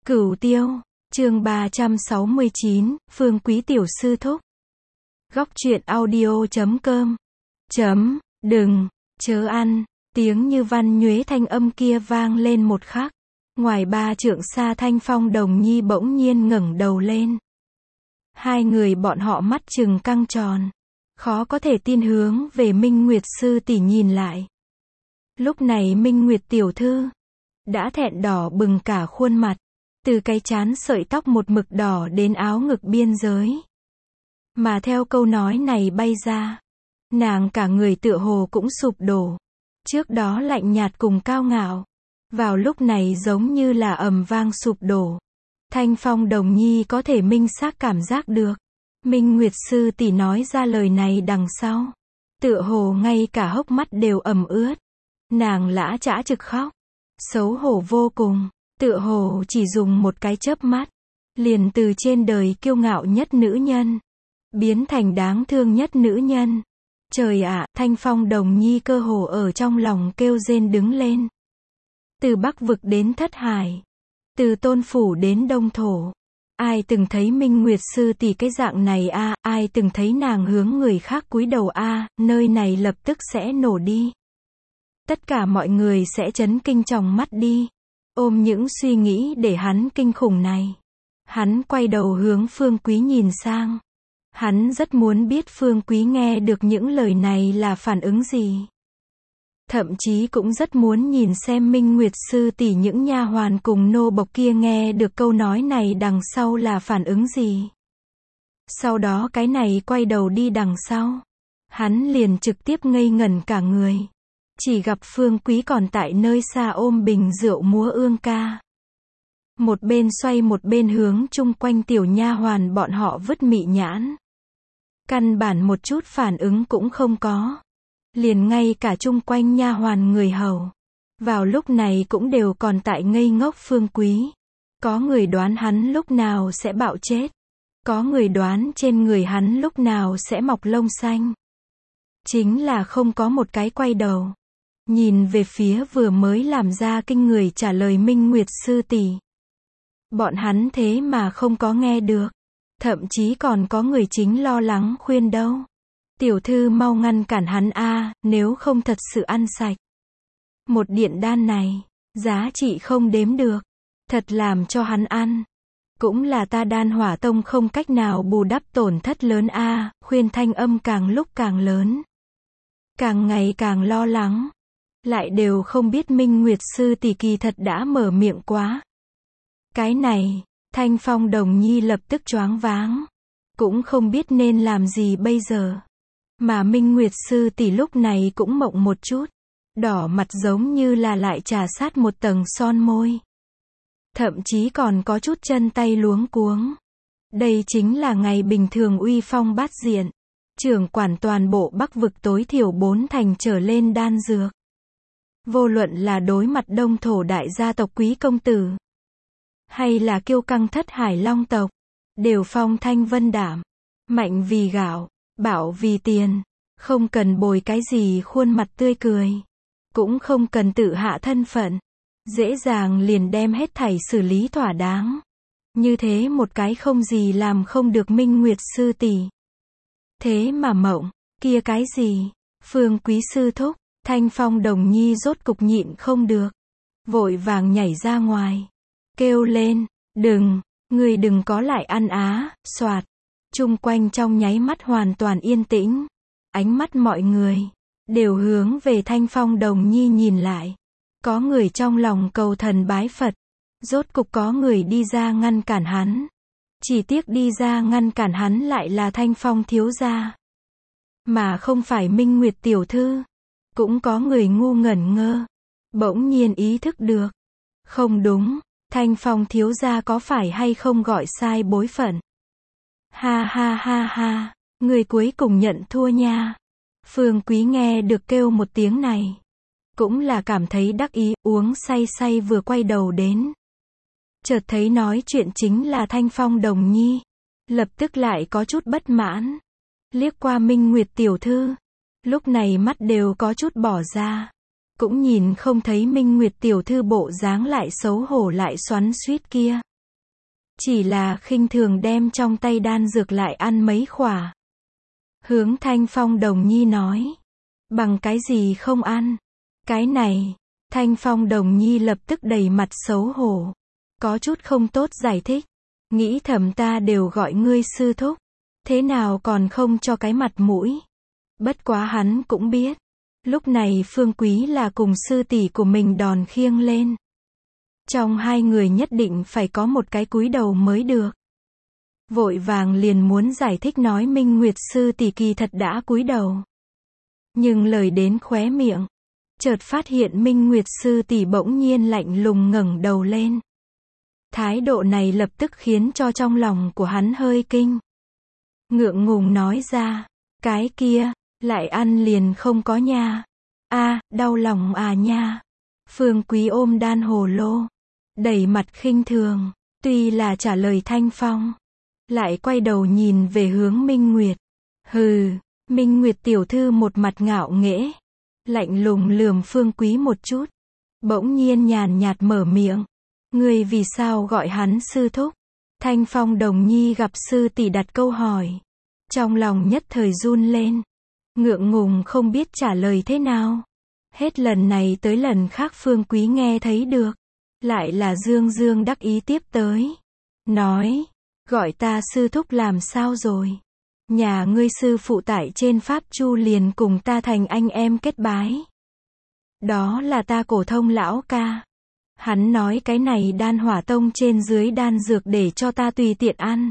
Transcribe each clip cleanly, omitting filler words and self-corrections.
Cửu Tiêu, chương 369, Phương Quý tiểu sư thúc. Góc truyện audio.com. Đừng, chớ ăn, tiếng như văn nhuế thanh âm kia vang lên một khắc. Ngoài 3 trượng xa Thanh Phong Đồng Nhi bỗng nhiên ngẩng đầu lên. Hai người bọn họ mắt trừng căng tròn. Khó có thể tin hướng về Minh Nguyệt sư tỷ nhìn lại. Lúc này Minh Nguyệt tiểu thư đã thẹn đỏ bừng cả khuôn mặt. Từ cái trán sợi tóc một mực đỏ đến áo ngực biên giới. Mà theo câu nói này bay ra, nàng cả người tựa hồ cũng sụp đổ. Trước đó lạnh nhạt cùng cao ngạo, vào lúc này giống như là ầm vang sụp đổ. Thanh Phong Đồng Nhi có thể minh xác cảm giác được. Minh Nguyệt sư tỷ nói ra lời này đằng sau, tựa hồ ngay cả hốc mắt đều ẩm ướt. Nàng lã chã trực khóc, xấu hổ vô cùng. Tựa hồ chỉ dùng một cái chớp mắt, liền từ trên đời kiêu ngạo nhất nữ nhân, biến thành đáng thương nhất nữ nhân. Trời ạ, Thanh Phong Đồng Nhi cơ hồ ở trong lòng kêu rên đứng lên. Từ Bắc Vực đến Thất Hải, từ Tôn Phủ đến Đông Thổ, ai từng thấy Minh Nguyệt sư tỷ cái dạng này a, ai từng thấy nàng hướng người khác cúi đầu a, nơi này lập tức sẽ nổ đi. Tất cả mọi người sẽ chấn kinh tròng mắt đi. Ôm những suy nghĩ để hắn kinh khủng này, hắn quay đầu hướng Phương Quý nhìn sang. Hắn rất muốn biết Phương Quý nghe được những lời này là phản ứng gì. Thậm chí cũng rất muốn nhìn xem Minh Nguyệt sư tỷ những nha hoàn cùng nô bộc kia nghe được câu nói này đằng sau là phản ứng gì. Sau đó cái này quay đầu đi đằng sau, hắn liền trực tiếp ngây ngẩn cả người. Chỉ gặp Phương Quý còn tại nơi xa ôm bình rượu múa ương ca. Một bên xoay một bên hướng chung quanh tiểu nha hoàn bọn họ vứt mị nhãn. Căn bản một chút phản ứng cũng không có. Liền ngay cả chung quanh nha hoàn người hầu, vào lúc này cũng đều còn tại ngây ngốc Phương Quý. Có người đoán hắn lúc nào sẽ bạo chết. Có người đoán trên người hắn lúc nào sẽ mọc lông xanh. Chính là không có một cái quay đầu. Nhìn về phía vừa mới làm ra kinh người trả lời Minh Nguyệt sư tỷ. Bọn hắn thế mà không có nghe được. Thậm chí còn có người chính lo lắng khuyên đâu. Tiểu thư mau ngăn cản hắn a, nếu không thật sự ăn sạch. Một điện đan này, giá trị không đếm được. Thật làm cho hắn ăn. Cũng là ta Đan Hỏa Tông không cách nào bù đắp tổn thất lớn a, khuyên thanh âm càng lúc càng lớn. Càng ngày càng lo lắng. Lại đều không biết Minh Nguyệt sư tỷ kỳ thật đã mở miệng quá. Cái này, Thanh Phong Đồng Nhi lập tức choáng váng. Cũng không biết nên làm gì bây giờ. Mà Minh Nguyệt sư tỷ lúc này cũng mộng một chút. Đỏ mặt giống như là lại trà sát một tầng son môi. Thậm chí còn có chút chân tay luống cuống. Đây chính là ngày bình thường uy phong bát diện. Trưởng quản toàn bộ Bắc Vực tối thiểu 4 thành trở lên đan dược. Vô luận là đối mặt Đông Thổ đại gia tộc quý công tử, hay là kiêu căng Thất Hải Long tộc, đều phong thanh vân đảm, mạnh vì gạo, bạo vì tiền, không cần bồi cái gì khuôn mặt tươi cười, cũng không cần tự hạ thân phận, dễ dàng liền đem hết thảy xử lý thỏa đáng. Như thế một cái không gì làm không được Minh Nguyệt sư tỷ. Thế mà mộng, kia cái gì, Phương Quý sư thúc. Thanh Phong Đồng Nhi rốt cục nhịn không được, vội vàng nhảy ra ngoài, kêu lên, đừng, người đừng có lại ăn á, xoạt. Chung quanh trong nháy mắt hoàn toàn yên tĩnh, ánh mắt mọi người đều hướng về Thanh Phong Đồng Nhi nhìn lại. Có người trong lòng cầu thần bái Phật, rốt cục có người đi ra ngăn cản hắn. Chỉ tiếc đi ra ngăn cản hắn lại là Thanh Phong thiếu gia, mà không phải Minh Nguyệt tiểu thư. Cũng có người ngu ngẩn ngơ, bỗng nhiên ý thức được. Không đúng, Thanh Phong thiếu gia có phải hay không gọi sai bối phận. Ha ha ha ha, người cuối cùng nhận thua nha. Phương Quý nghe được kêu một tiếng này, cũng là cảm thấy đắc ý, uống say say vừa quay đầu đến. Chợt thấy nói chuyện chính là Thanh Phong Đồng Nhi, lập tức lại có chút bất mãn. Liếc qua Minh Nguyệt tiểu thư. Lúc này mắt đều có chút bỏ ra. Cũng nhìn không thấy Minh Nguyệt tiểu thư bộ dáng lại xấu hổ lại xoắn xuýt kia. chỉ là khinh thường đem trong tay đan dược lại ăn mấy khỏa. Hướng Thanh Phong Đồng Nhi nói, bằng cái gì không ăn? Cái này, Thanh Phong Đồng Nhi lập tức đầy mặt xấu hổ, có chút không tốt giải thích, nghĩ thầm ta đều gọi ngươi sư thúc, thế nào còn không cho cái mặt mũi. Bất quá hắn cũng biết, lúc này Phương Quý là cùng sư tỷ của mình đòn khiêng lên. Trong hai người nhất định phải có một cái cúi đầu mới được. Vội vàng liền muốn giải thích nói Minh Nguyệt sư tỷ kỳ thật đã cúi đầu. Nhưng lời đến khóe miệng, chợt phát hiện Minh Nguyệt sư tỷ bỗng nhiên lạnh lùng ngẩng đầu lên. Thái độ này lập tức khiến cho trong lòng của hắn hơi kinh. Ngượng ngùng nói ra, cái kia, lại ăn liền không có nha. A, đau lòng à nha. Phương Quý ôm đan hồ lô, đầy mặt khinh thường, tuy là trả lời Thanh Phong, lại quay đầu nhìn về hướng Minh Nguyệt. Hừ, Minh Nguyệt tiểu thư một mặt ngạo nghễ, lạnh lùng lườm Phương Quý một chút, bỗng nhiên nhàn nhạt mở miệng. Ngươi vì sao gọi hắn sư thúc? Thanh Phong Đồng Nhi gặp sư tỷ đặt câu hỏi, trong lòng nhất thời run lên, ngượng ngùng không biết trả lời thế nào. Hết lần này tới lần khác Phương Quý nghe thấy được, lại là dương dương đắc ý tiếp tới, nói, gọi ta sư thúc làm sao rồi? Nhà ngươi sư phụ tại trên Pháp Chu liền cùng ta thành anh em kết bái. Đó là ta Cổ Thông lão ca. Hắn nói cái này Đan Hỏa Tông trên dưới đan dược để cho ta tùy tiện ăn.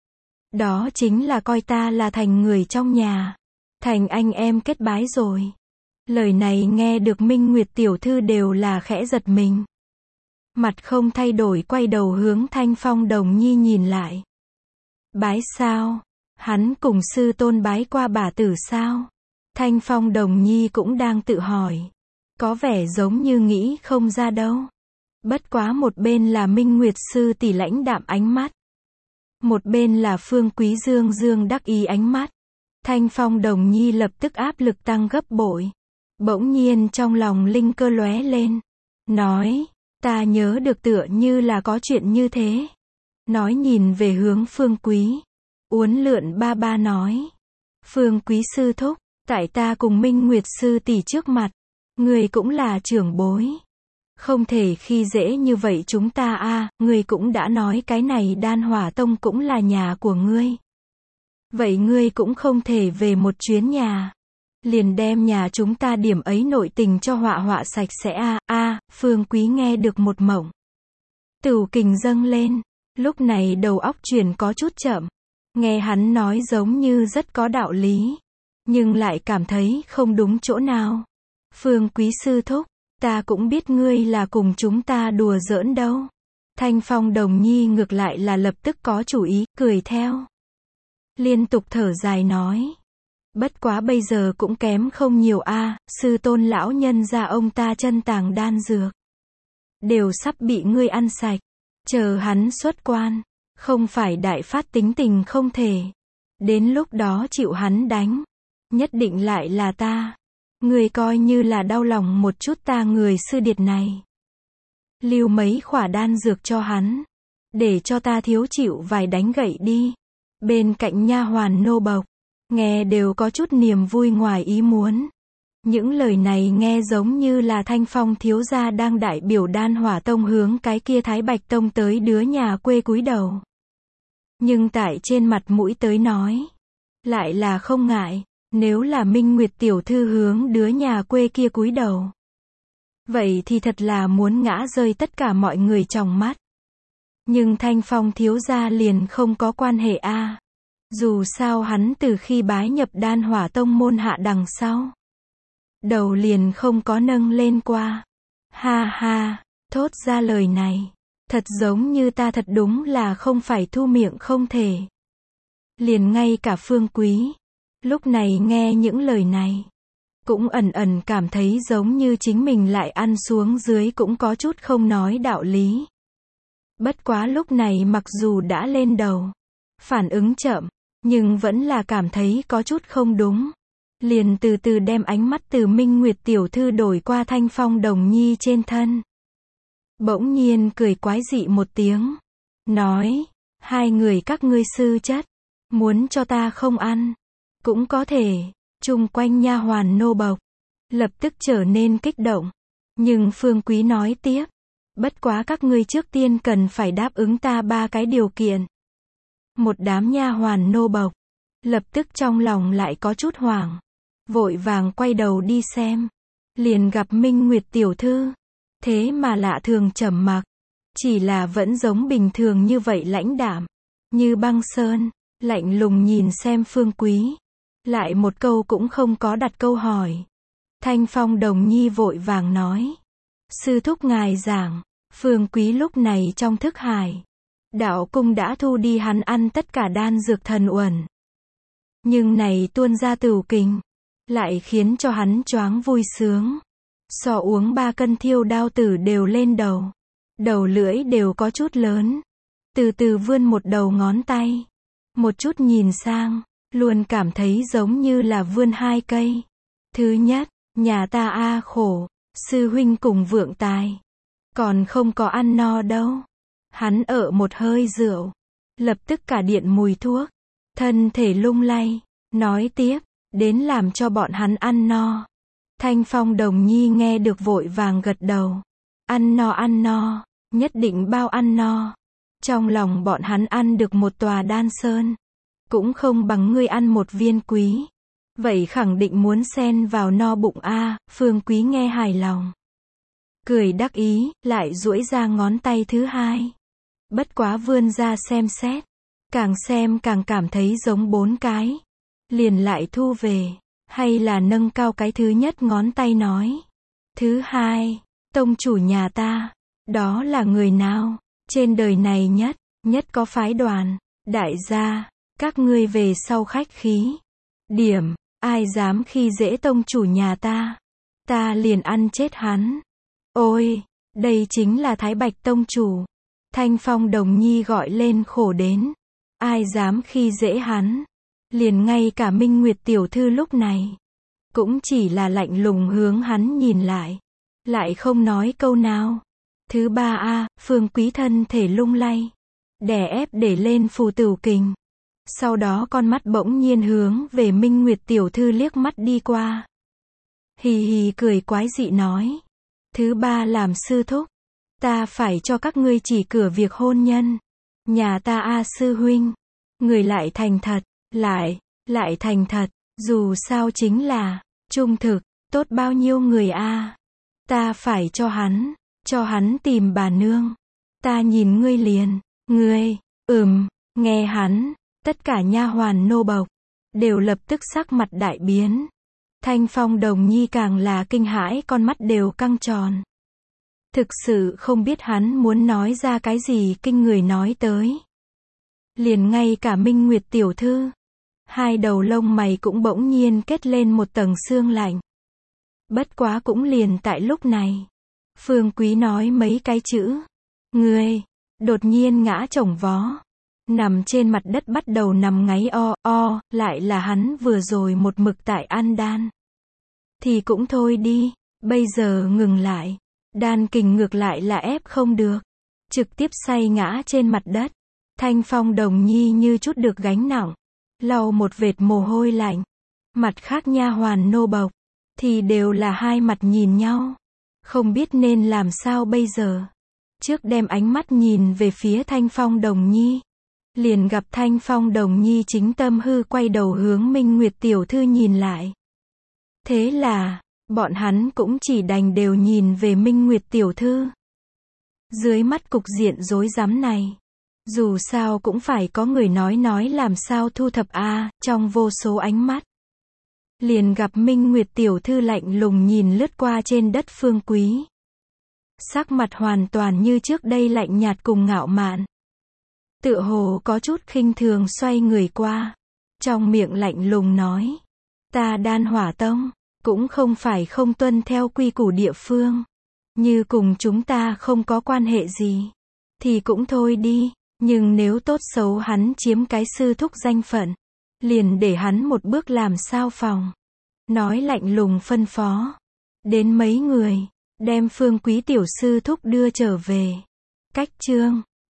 Đó chính là coi ta là thành người trong nhà. Thành anh em kết bái rồi. Lời này nghe được Minh Nguyệt tiểu thư đều là khẽ giật mình. Mặt không thay đổi quay đầu hướng Thanh Phong Đồng Nhi nhìn lại. Bái sao? Hắn cùng sư tôn bái qua bà tử sao? Thanh Phong Đồng Nhi cũng đang tự hỏi. Có vẻ giống như nghĩ không ra đâu. Bất quá một bên là Minh Nguyệt sư tỷ lãnh đạm ánh mắt. Một bên là Phương Quý dương dương đắc ý ánh mắt. Thanh Phong Đồng Nhi lập tức áp lực tăng gấp bội. Bỗng nhiên trong lòng linh cơ lóe lên. Nói, ta nhớ được tựa như là có chuyện như thế. Nói nhìn về hướng Phương Quý. Uốn lượn ba ba nói. Phương Quý sư thúc, tại ta cùng Minh Nguyệt sư tỷ trước mặt. Người cũng là trưởng bối. Không thể khi dễ như vậy chúng ta a, ngươi cũng đã nói cái này Đan Hỏa Tông cũng là nhà của ngươi. Vậy ngươi cũng không thể về một chuyến nhà. Liền đem nhà chúng ta điểm ấy nội tình cho họa sạch sẽ a. Phương Quý nghe được một mộng. Tửu kình dâng lên, lúc này đầu óc chuyển có chút chậm. Nghe hắn nói giống như rất có đạo lý, nhưng lại cảm thấy không đúng chỗ nào. Phương Quý sư thúc, ta cũng biết ngươi là cùng chúng ta đùa giỡn đâu. Thanh Phong Đồng Nhi ngược lại là lập tức có chủ ý, cười theo. Liên tục thở dài nói. Bất quá bây giờ cũng kém không nhiều a, sư tôn lão nhân gia ông ta chân tàng đan dược. Đều sắp bị ngươi ăn sạch. Chờ hắn xuất quan, không phải đại phát tính tình không thể. Đến lúc đó chịu hắn đánh, nhất định lại là ta. Người coi như là đau lòng một chút ta người sư điệt này. Lưu mấy khỏa đan dược cho hắn, để cho ta thiếu chịu vài đánh gậy đi. Bên cạnh nha hoàn nô bộc, nghe đều có chút niềm vui ngoài ý muốn. Những lời này nghe giống như là Thanh Phong thiếu gia đang đại biểu Đan Hỏa Tông hướng cái kia Thái Bạch Tông tới đứa nhà quê cúi đầu. Nhưng tại trên mặt mũi tới nói, lại là không ngại. Nếu là Minh Nguyệt tiểu thư hướng đứa nhà quê kia cúi đầu, vậy thì thật là muốn ngã rơi tất cả mọi người trong mắt. Nhưng Thanh Phong thiếu gia liền không có quan hệ a. Dù sao hắn từ khi bái nhập Đan Hỏa Tông môn hạ đằng sau, đầu liền không có nâng lên qua. Ha ha, thốt ra lời này, thật giống như ta thật đúng là không phải thu miệng không thể. Liền ngay cả Phương Quý, lúc này nghe những lời này, cũng ẩn ẩn cảm thấy giống như chính mình lại ăn xuống dưới cũng có chút không nói đạo lý. Bất quá lúc này mặc dù đã lên đầu, phản ứng chậm, nhưng vẫn là cảm thấy có chút không đúng. Liền từ từ đem ánh mắt từ Minh Nguyệt tiểu thư đổi qua Thanh Phong Đồng Nhi trên thân. Bỗng nhiên cười quái dị một tiếng, nói, Hai người các ngươi sư chất, muốn cho ta không ăn, cũng có thể. Chung quanh nha hoàn nô bộc, lập tức trở nên kích động. Nhưng Phương Quý nói tiếp, bất quá các ngươi trước tiên cần phải đáp ứng ta 3 cái điều kiện. Một đám nha hoàn nô bộc, lập tức trong lòng lại có chút hoảng, vội vàng quay đầu đi xem, liền gặp Minh Nguyệt tiểu thư, thế mà lạ thường trầm mặc, chỉ là vẫn giống bình thường như vậy lãnh đạm, như băng sơn, lạnh lùng nhìn xem Phương Quý, lại một câu cũng không có đặt câu hỏi. Thanh Phong Đồng Nhi vội vàng nói, sư thúc ngài giảng. Phương Quý lúc này trong thức hải, đạo cung đã thu đi hắn ăn tất cả đan dược thần uẩn. Nhưng này tuôn ra tửu kình, lại khiến cho hắn choáng vui sướng. So uống 3 cân thiêu đao tử đều lên đầu. Đầu lưỡi đều có chút lớn. Từ từ vươn một đầu ngón tay. Một chút nhìn sang, luôn cảm thấy giống như là vươn 2 cây. Thứ nhất, nhà ta khổ, sư huynh cùng vượng tài. Còn không có ăn no đâu. Hắn ở một hơi rượu, lập tức cả điện mùi thuốc, thân thể lung lay, nói tiếp, đến làm cho bọn hắn ăn no. Thanh Phong Đồng Nhi nghe được vội vàng gật đầu. Ăn no, nhất định bao ăn no. Trong lòng bọn hắn ăn được một tòa đan sơn, cũng không bằng ngươi ăn một viên quý. Vậy khẳng định muốn xen vào no bụng a. Phương Quý nghe hài lòng, cười đắc ý, lại duỗi ra ngón tay thứ 2. Bất quá vươn ra xem xét, càng xem càng cảm thấy giống 4 cái. Liền lại thu về, hay là nâng cao cái thứ nhất ngón tay nói. Thứ 2, tông chủ nhà ta, đó là người nào? Trên đời này nhất có phái đoàn, đại gia, các ngươi về sau khách khí. Điểm, ai dám khi dễ tông chủ nhà ta liền ăn chết hắn. Ôi, đây chính là Thái Bạch tông chủ. Thanh Phong Đồng Nhi gọi lên khổ đến. Ai dám khi dễ hắn? Liền ngay cả Minh Nguyệt tiểu thư lúc này, cũng chỉ là lạnh lùng hướng hắn nhìn lại không nói câu nào. Thứ 3 Phương Quý thân thể lung lay, đè ép để lên phù tửu kình. Sau đó con mắt bỗng nhiên hướng về Minh Nguyệt tiểu thư liếc mắt đi qua. Hì hì cười quái dị nói, thứ 3 làm sư thúc, ta phải cho các ngươi chỉ cửa việc hôn nhân. Nhà ta sư huynh, người lại thành thật, lại thành thật, dù sao chính là trung thực, tốt bao nhiêu người ta phải cho hắn tìm bà nương. Ta nhìn ngươi liền, ngươi, nghe hắn, tất cả nha hoàn nô bộc đều lập tức sắc mặt đại biến. Thanh Phong Đồng Nhi càng là kinh hãi, con mắt đều căng tròn. Thực sự không biết hắn muốn nói ra cái gì kinh người nói tới. Liền ngay cả Minh Nguyệt tiểu thư, 2 đầu lông mày cũng bỗng nhiên kết lên một tầng sương lạnh. Bất quá cũng liền tại lúc này, Phương Quý nói mấy cái chữ, ngươi, đột nhiên ngã chồng vó, nằm trên mặt đất bắt đầu nằm ngáy lại là hắn vừa rồi một mực tại ăn đan. Thì cũng thôi đi, bây giờ ngừng lại, đan kình ngược lại là ép không được, trực tiếp say ngã trên mặt đất. Thanh Phong Đồng Nhi như chút được gánh nặng, lau một vệt mồ hôi lạnh. Mặt khác nha hoàn nô bộc thì đều là hai mặt nhìn nhau, không biết nên làm sao bây giờ. Trước đem ánh mắt nhìn về phía Thanh Phong Đồng Nhi, liền gặp Thanh Phong Đồng Nhi chính tâm hư quay đầu hướng Minh Nguyệt tiểu thư nhìn lại. Thế là, bọn hắn cũng chỉ đành đều nhìn về Minh Nguyệt tiểu thư. Dưới mắt cục diện rối rắm này, dù sao cũng phải có người nói làm sao thu thập trong vô số ánh mắt. Liền gặp Minh Nguyệt tiểu thư lạnh lùng nhìn lướt qua trên đất Phương Quý. Sắc mặt hoàn toàn như trước đây lạnh nhạt cùng ngạo mạn. Tựa hồ có chút khinh thường xoay người qua. Trong miệng lạnh lùng nói, ta Đan Hỏa Tông, cũng không phải không tuân theo quy củ địa phương. Như cùng chúng ta không có quan hệ gì, thì cũng thôi đi. Nhưng nếu tốt xấu hắn chiếm cái sư thúc danh phận, liền để hắn một bước làm sao phòng. Nói lạnh lùng phân phó. Đến mấy người, đem Phương Quý tiểu sư thúc đưa trở về. Cách chương